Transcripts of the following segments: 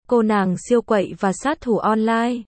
Cô nàng siêu quậy và sát thủ online.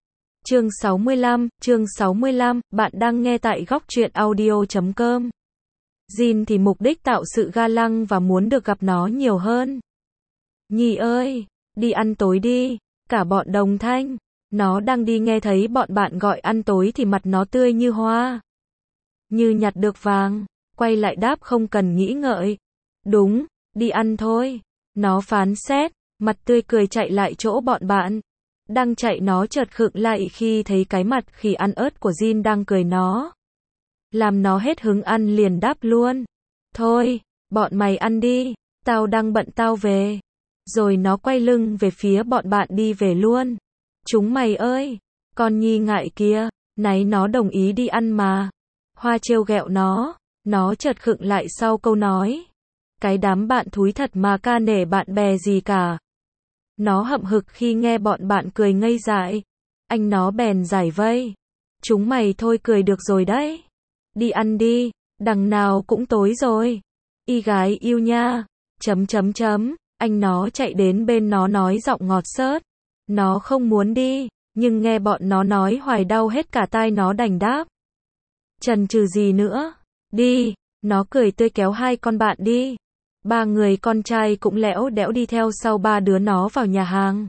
Chương 65, bạn đang nghe tại góc truyện audio.com. Jin thì mục đích tạo sự ga lăng và muốn được gặp nó nhiều hơn. Nhi ơi, đi ăn tối đi, cả bọn đồng thanh. Nó đang đi nghe thấy bọn bạn gọi ăn tối thì mặt nó tươi như hoa. Như nhặt được vàng, quay lại đáp không cần nghĩ ngợi. Đúng, đi ăn thôi. Nó phán xét, mặt tươi cười chạy lại chỗ bọn bạn. Đang chạy nó chợt khựng lại khi thấy cái mặt khỉ ăn ớt của Jin đang cười nó. Làm nó hết hứng ăn liền đáp luôn. Thôi, bọn mày ăn đi, tao đang bận tao về. Rồi nó quay lưng về phía bọn bạn đi về luôn. Chúng mày ơi, con Nhi ngại kia, náy nó đồng ý đi ăn mà. Hoa trêu ghẹo nó chợt khựng lại sau câu nói. Cái đám bạn thúi thật mà ca nể bạn bè gì cả. Nó hậm hực khi nghe bọn bạn cười ngây dại. Anh nó bèn giải vây. Chúng mày thôi cười được rồi đấy. Đi ăn đi, đằng nào cũng tối rồi. Y gái yêu nha. Anh nó chạy đến bên nó nói giọng ngọt xớt. Nó không muốn đi, nhưng nghe bọn nó nói hoài đau hết cả tai nó đành đáp. Chần chừ gì nữa? Đi, nó cười tươi kéo hai con bạn đi. Ba người con trai cũng lẽo đẽo đi theo sau ba đứa nó vào nhà hàng.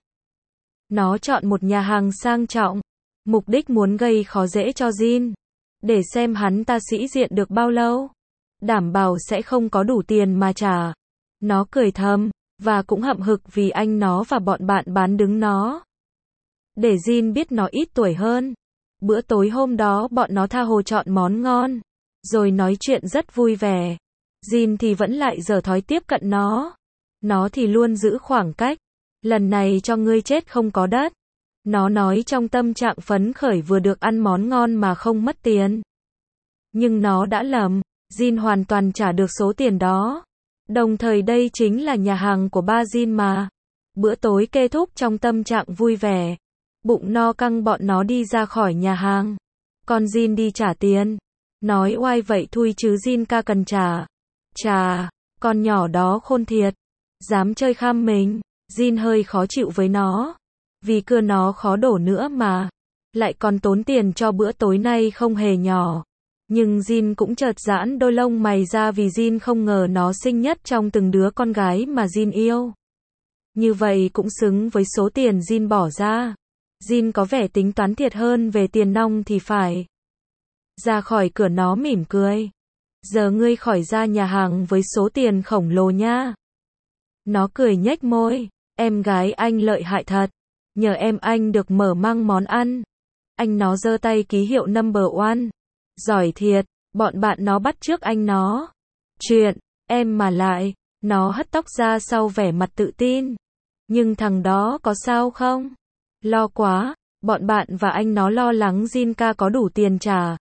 Nó chọn một nhà hàng sang trọng, mục đích muốn gây khó dễ cho Jin, để xem hắn ta sĩ diện được bao lâu. Đảm bảo sẽ không có đủ tiền mà trả. Nó cười thầm, và cũng hậm hực vì anh nó và bọn bạn bán đứng nó. Để Jin biết nó ít tuổi hơn. Bữa tối hôm đó bọn nó tha hồ chọn món ngon, rồi nói chuyện rất vui vẻ. Jin thì vẫn lại giở thói tiếp cận nó. Nó thì luôn giữ khoảng cách. Lần này cho ngươi chết không có đất. Nó nói trong tâm trạng phấn khởi vừa được ăn món ngon mà không mất tiền. Nhưng nó đã lầm, Jin hoàn toàn trả được số tiền đó. Đồng thời đây chính là nhà hàng của ba Jin mà. Bữa tối kết thúc trong tâm trạng vui vẻ. Bụng no căng bọn nó đi ra khỏi nhà hàng. Còn Jin đi trả tiền. Nói oai vậy thui chứ Jin ca cần trả. Chà, con nhỏ đó khôn thiệt. Dám chơi kham mình. Jin hơi khó chịu với nó. Vì cưa nó khó đổ nữa mà. Lại còn tốn tiền cho bữa tối nay không hề nhỏ. Nhưng Jin cũng chợt giãn đôi lông mày ra vì Jin không ngờ nó xinh nhất trong từng đứa con gái mà Jin yêu. Như vậy cũng xứng với số tiền Jin bỏ ra. Jin có vẻ tính toán thiệt hơn về tiền nong thì phải. Ra khỏi cửa nó mỉm cười. Giờ ngươi khỏi ra nhà hàng với số tiền khổng lồ nha. Nó cười nhếch môi. Em gái anh lợi hại thật. Nhờ em anh được mở mang món ăn. Anh nó giơ tay ký hiệu number one. Giỏi thiệt, bọn bạn nó bắt chước anh nó. Chuyện, em mà lại. Nó hất tóc ra sau vẻ mặt tự tin. Nhưng thằng đó có sao không? Lo quá, bọn bạn và anh nó lo lắng Jin ca có đủ tiền trả.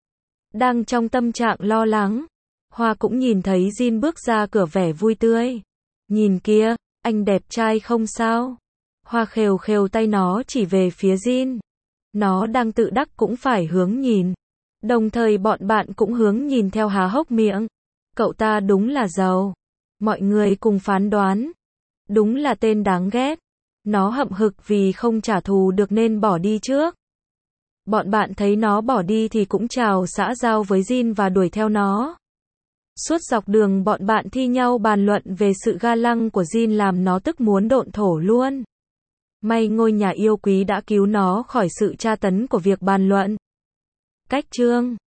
Đang trong tâm trạng lo lắng, Hoa cũng nhìn thấy Jin bước ra cửa vẻ vui tươi. Nhìn kia, anh đẹp trai không sao? Hoa khều khều tay nó chỉ về phía Jin. Nó đang tự đắc cũng phải hướng nhìn. Đồng thời bọn bạn cũng hướng nhìn theo há hốc miệng. Cậu ta đúng là giàu. Mọi người cùng phán đoán. Đúng là tên đáng ghét. Nó hậm hực vì không trả thù được nên bỏ đi trước. Bọn bạn thấy nó bỏ đi thì cũng chào xã giao với Jin và đuổi theo nó. Suốt dọc đường bọn bạn thi nhau bàn luận về sự ga lăng của Jin làm nó tức muốn độn thổ luôn. May ngôi nhà yêu quý đã cứu nó khỏi sự tra tấn của việc bàn luận. Cách chương